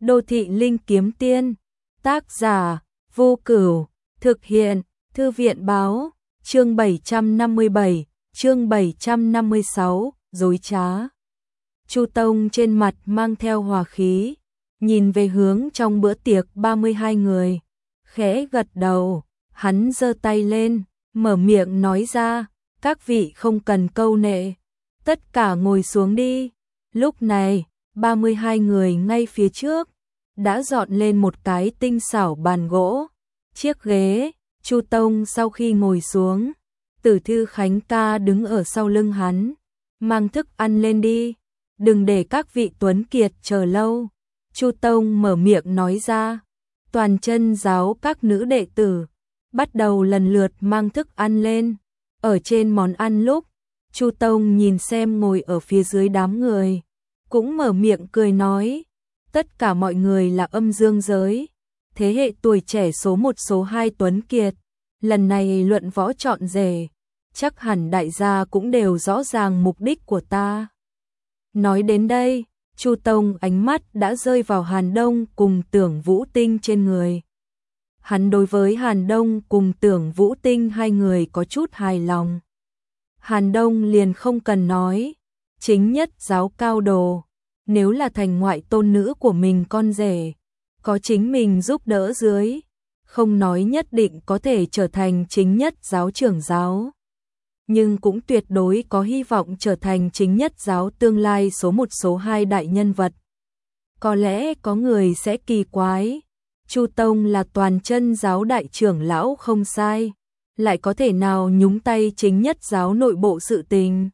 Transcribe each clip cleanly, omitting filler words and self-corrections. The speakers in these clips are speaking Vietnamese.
Đô thị linh kiếm tiên. Tác giả Vô Cửu. Thực hiện Thư viện báo. Chương 757, chương 756, dối trá. Chu Tông trên mặt mang theo hòa khí, nhìn về hướng trong bữa tiệc 32 người, khẽ gật đầu, hắn giơ tay lên, mở miệng nói ra, các vị không cần câu nệ, tất cả ngồi xuống đi. Lúc này, 32 người ngay phía trước đã dọn lên một cái tinh xảo bàn gỗ, chiếc ghế. Chu Tông sau khi ngồi xuống, Tử Thư Khánh ca đứng ở sau lưng hắn, mang thức ăn lên đi, đừng để các vị tuấn kiệt chờ lâu. Chu Tông mở miệng nói ra, toàn chân giáo các nữ đệ tử bắt đầu lần lượt mang thức ăn lên. Ở trên món ăn lúc, Chu Tông nhìn xem ngồi ở phía dưới đám người, cũng mở miệng cười nói, tất cả mọi người là âm dương giới, thế hệ tuổi trẻ số 1 số 2 tuấn kiệt, lần này luận võ chọn rể, chắc hẳn đại gia cũng đều rõ ràng mục đích của ta. Nói đến đây, Chu Tông ánh mắt đã rơi vào Hàn Đông cùng Tưởng Vũ Tinh trên người. Hắn đối với Hàn Đông cùng Tưởng Vũ Tinh hai người có chút hài lòng. Hàn Đông liền không cần nói, chính nhất giáo cao đồ, nếu là thành ngoại tôn nữ của mình con rể, có chính mình giúp đỡ dưới, không nói nhất định có thể trở thành chính nhất giáo trưởng giáo, nhưng cũng tuyệt đối có hy vọng trở thành chính nhất giáo tương lai số 1 số 2 đại nhân vật. Có lẽ có người sẽ kỳ quái, Chu Tông là toàn chân giáo đại trưởng lão không sai, lại có thể nào nhúng tay chính nhất giáo nội bộ sự tình.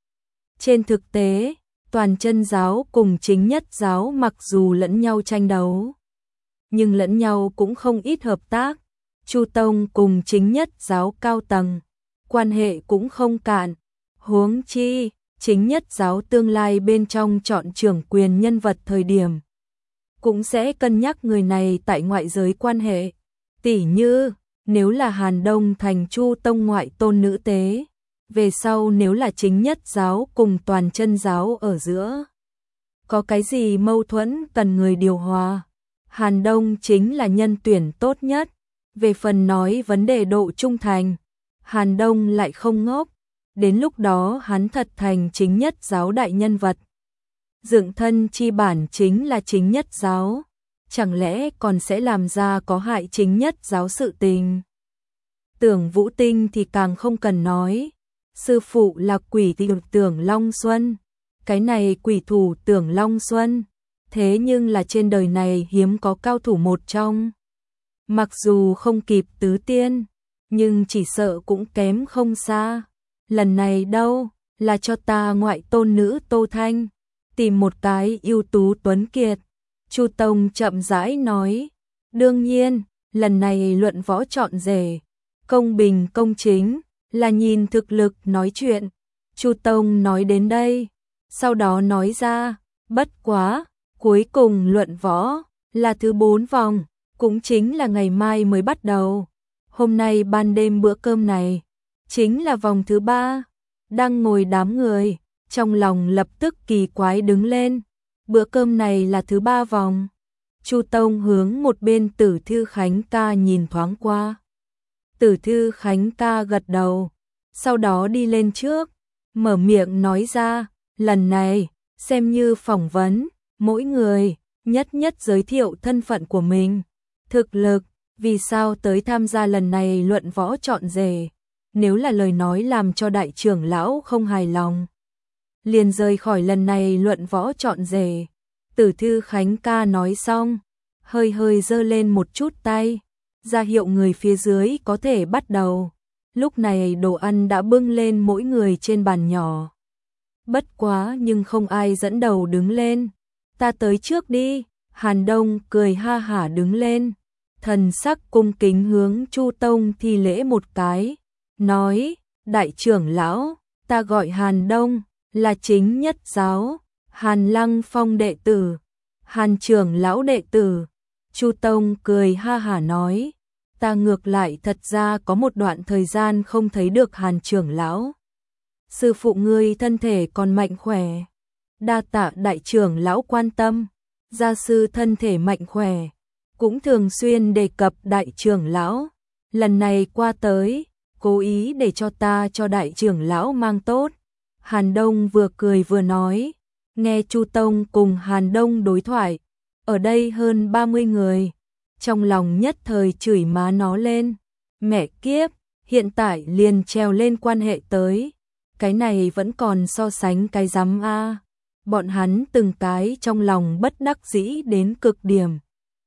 Trên thực tế, toàn chân giáo cùng chính nhất giáo mặc dù lẫn nhau tranh đấu, nhưng lẫn nhau cũng không ít hợp tác. Chu Tông cùng chính nhất giáo cao tầng, quan hệ cũng không cạn. Huống chi, chính nhất giáo tương lai bên trong chọn trưởng quyền nhân vật thời điểm, cũng sẽ cân nhắc người này tại ngoại giới quan hệ. Tỉ như, nếu là Hàn Đông thành Chu Tông ngoại tôn nữ tế, về sau nếu là chính nhất giáo cùng toàn chân giáo ở giữa, có cái gì mâu thuẫn cần người điều hòa, Hàn Đông chính là nhân tuyển tốt nhất. Về phần nói vấn đề độ trung thành, Hàn Đông lại không ngốc, đến lúc đó hắn thật thành chính nhất giáo đại nhân vật. Dựng thân chi bản chính là chính nhất giáo, chẳng lẽ còn sẽ làm ra có hại chính nhất giáo sự tình. Tưởng Vũ Tinh thì càng không cần nói, sư phụ là quỷ thủ Tưởng Long Xuân, cái này quỷ thủ Tưởng Long Xuân, thế nhưng là trên đời này hiếm có cao thủ một trong. Mặc dù không kịp tứ tiên, nhưng chỉ sợ cũng kém không xa. Lần này đâu, là cho ta ngoại tôn nữ Tô Thanh tìm một cái ưu tú tuấn kiệt. Chu Tông chậm rãi nói, đương nhiên, lần này luận võ chọn rể, công bình công chính, là nhìn thực lực nói chuyện. Chu Tông nói đến đây, sau đó nói ra, bất quá, cuối cùng luận võ là thứ 4 vòng, cũng chính là ngày mai mới bắt đầu. Hôm nay ban đêm bữa cơm này chính là vòng thứ 3. Đang ngồi đám người, trong lòng lập tức kỳ quái đứng lên. Bữa cơm này là thứ 3 vòng. Chu Tông hướng một bên Tử Thư Khánh ca nhìn thoáng qua. Tử Thư Khánh ca gật đầu, sau đó đi lên trước, mở miệng nói ra, lần này xem như phỏng vấn, mỗi người nhất nhất giới thiệu thân phận của mình, thực lực, vì sao tới tham gia lần này luận võ chọn rể. Nếu là lời nói làm cho đại trưởng lão không hài lòng, liền rời khỏi lần này luận võ chọn rể. Tử Thư Khánh ca nói xong, hơi hơi giơ lên một chút tay, ra hiệu người phía dưới có thể bắt đầu. Lúc này đồ ăn đã bưng lên mỗi người trên bàn nhỏ. Bất quá nhưng không ai dẫn đầu đứng lên. Ta tới trước đi. Hàn Đông cười ha hả đứng lên, thần sắc cung kính hướng Chu Tông thi lễ một cái, nói, đại trưởng lão, ta gọi Hàn Đông, là chính nhất giáo, Hàn Lăng Phong đệ tử, Hàn trưởng lão đệ tử. Chu Tông cười ha hả nói, ta ngược lại thật ra có một đoạn thời gian không thấy được Hàn trưởng lão. Sư phụ ngươi thân thể còn mạnh khỏe, đa tạ đại trưởng lão quan tâm. gia sư thân thể mạnh khỏe, cũng thường xuyên đề cập đại trưởng lão. Lần này qua tới, cố ý để cho ta cho đại trưởng lão mang tốt. Hàn Đông vừa cười vừa nói, nghe Chu Tông cùng Hàn Đông đối thoại, ở đây hơn 30 người, trong lòng nhất thời chửi má nó lên. Mẹ kiếp, hiện tại liền treo lên quan hệ tới, cái này vẫn còn so sánh cái rắm a. Bọn hắn từng cái trong lòng bất đắc dĩ đến cực điểm.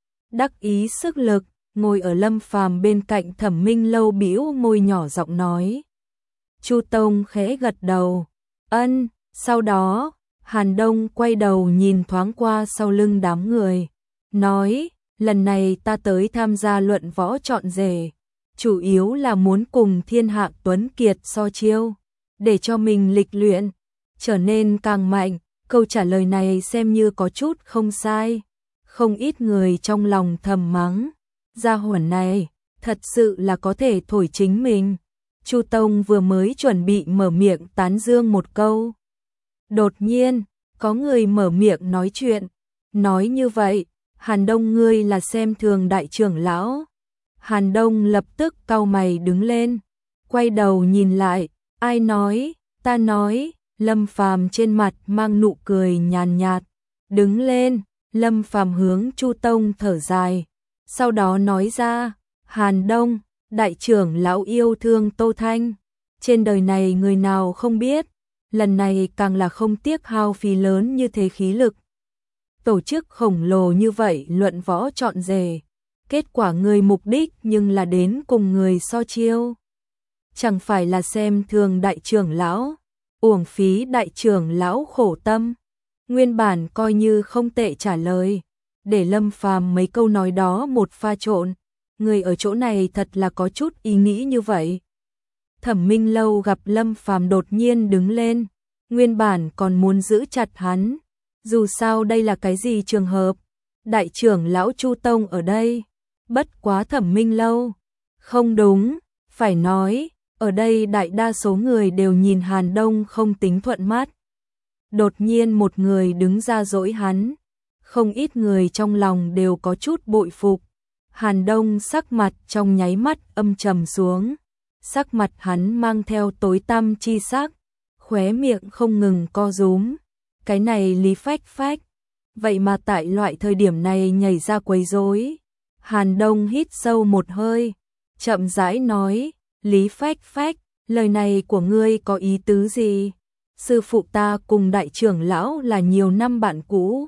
Đắc ý sức lực, ngồi ở Lâm Phàm bên cạnh Thẩm Minh Lâu bĩu môi nhỏ giọng nói. Chu Tông khẽ gật đầu, ân, sau đó, Hàn Đông quay đầu nhìn thoáng qua sau lưng đám người, nói, lần này ta tới tham gia luận võ chọn rể, chủ yếu là muốn cùng thiên hạ tuấn kiệt so chiêu, để cho mình lịch luyện, trở nên càng mạnh. Câu trả lời này xem như có chút không sai, không ít người trong lòng thầm mắng, gia hỏa này, thật sự là có thể thổi chính mình. Chu Tông vừa mới chuẩn bị mở miệng tán dương một câu. Đột nhiên, có người mở miệng nói chuyện, nói như vậy, Hàn Đông ngươi là xem thường đại trưởng lão. Hàn Đông lập tức cau mày đứng lên, quay đầu nhìn lại, ai nói, ta nói. Lâm Phàm trên mặt mang nụ cười nhàn nhạt, đứng lên, Lâm Phàm hướng Chu Tông thở dài, sau đó nói ra, Hàn Đông, đại trưởng lão yêu thương Tô Thanh, trên đời này người nào không biết, lần này càng là không tiếc hao phí lớn như thế khí lực. Tổ chức khổng lồ như vậy luận võ chọn rể, kết quả người mục đích nhưng là đến cùng người so chiêu. Chẳng phải là xem thường đại trưởng lão, uổng phí đại trưởng lão khổ tâm. Nguyên bản coi như không tệ trả lời, để Lâm Phàm mấy câu nói đó một pha trộn, người ở chỗ này thật là có chút ý nghĩ như vậy. Thẩm Minh Lâu gặp Lâm Phàm đột nhiên đứng lên, nguyên bản còn muốn giữ chặt hắn, dù sao đây là cái gì trường hợp, đại trưởng lão Chu Tông ở đây, bất quá Thẩm Minh Lâu, không đúng, phải nói, ở đây đại đa số người đều nhìn Hàn Đông không tính thuận mắt. Đột nhiên một người đứng ra dỗi hắn, không ít người trong lòng đều có chút bội phục. Hàn Đông sắc mặt trong nháy mắt âm trầm xuống, sắc mặt hắn mang theo tối tăm chi sắc, khóe miệng không ngừng co rúm. Cái này Lý Phách Phách, vậy mà tại loại thời điểm này nhảy ra quấy rối. Hàn Đông hít sâu một hơi, chậm rãi nói, Lý Phách Phách, lời này của ngươi có ý tứ gì? Sư phụ ta cùng đại trưởng lão là nhiều năm bạn cũ.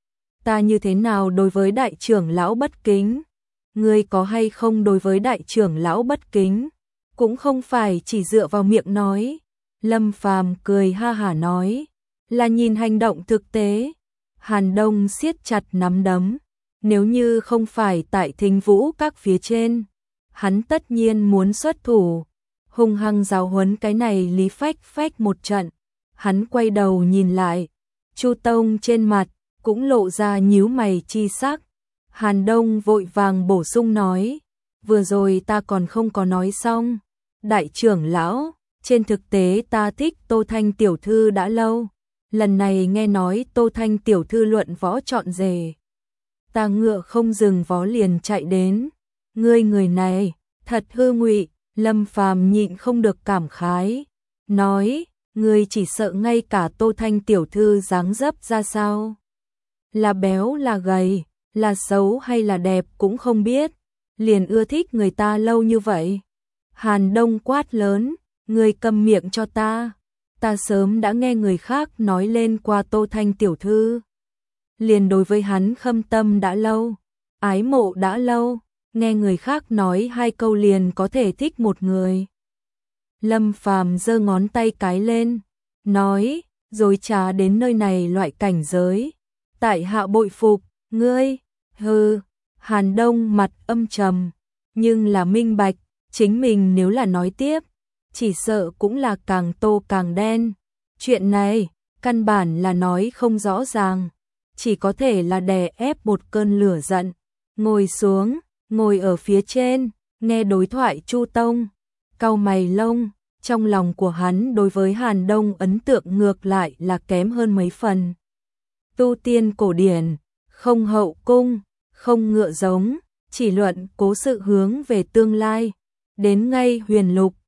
Ta như thế nào đối với đại trưởng lão bất kính? Ngươi có hay không đối với đại trưởng lão bất kính? Cũng không phải chỉ dựa vào miệng nói. Lâm Phàm cười ha hả nói, là nhìn hành động thực tế. Hàn Đông siết chặt nắm đấm, nếu như không phải tại Thính Vũ các phía trên, hắn tất nhiên muốn xuất thủ, hung hăng giáo huấn cái này Lý Phách Phách một trận. Hắn quay đầu nhìn lại, Chu Tông trên mặt cũng lộ ra nhíu mày chi sắc. Hàn Đông vội vàng bổ sung nói, vừa rồi ta còn không có nói xong. Đại trưởng lão, trên thực tế ta thích Tô Thanh tiểu thư đã lâu. Lần này nghe nói Tô Thanh tiểu thư luận võ chọn rể, ta ngựa không dừng vó liền chạy đến. Ngươi người này, thật hư ngụy. Lâm Phàm nhịn không được cảm khái, nói, ngươi chỉ sợ ngay cả Tô Thanh tiểu thư dáng dấp ra sao, là béo là gầy, là xấu hay là đẹp cũng không biết, liền ưa thích người ta lâu như vậy. Hàn Đông quát lớn, ngươi câm miệng cho ta sớm đã nghe người khác nói lên qua Tô Thanh tiểu thư, liền đối với hắn khâm tâm đã lâu, ái mộ đã lâu, nghe người khác nói hai câu liền có thể thích một người. Lâm Phàm giơ ngón tay cái lên, nói, dối trá đến nơi này loại cảnh giới, tại hạ bội phục, ngươi, hừ. Hàn Đông mặt âm trầm, nhưng là minh bạch, chính mình nếu là nói tiếp, chỉ sợ cũng là càng tô càng đen. Chuyện này, căn bản là nói không rõ ràng, chỉ có thể là đè ép một cơn lửa giận, ngồi xuống, ngồi ở phía trên, nghe đối thoại Chu Tông, cau mày lông, trong lòng của hắn đối với Hàn Đông ấn tượng ngược lại là kém hơn mấy phần. Tu tiên cổ điển, không hậu cung, không ngựa giống, chỉ luận cố sự hướng về tương lai. Đến ngay Huyền Lục,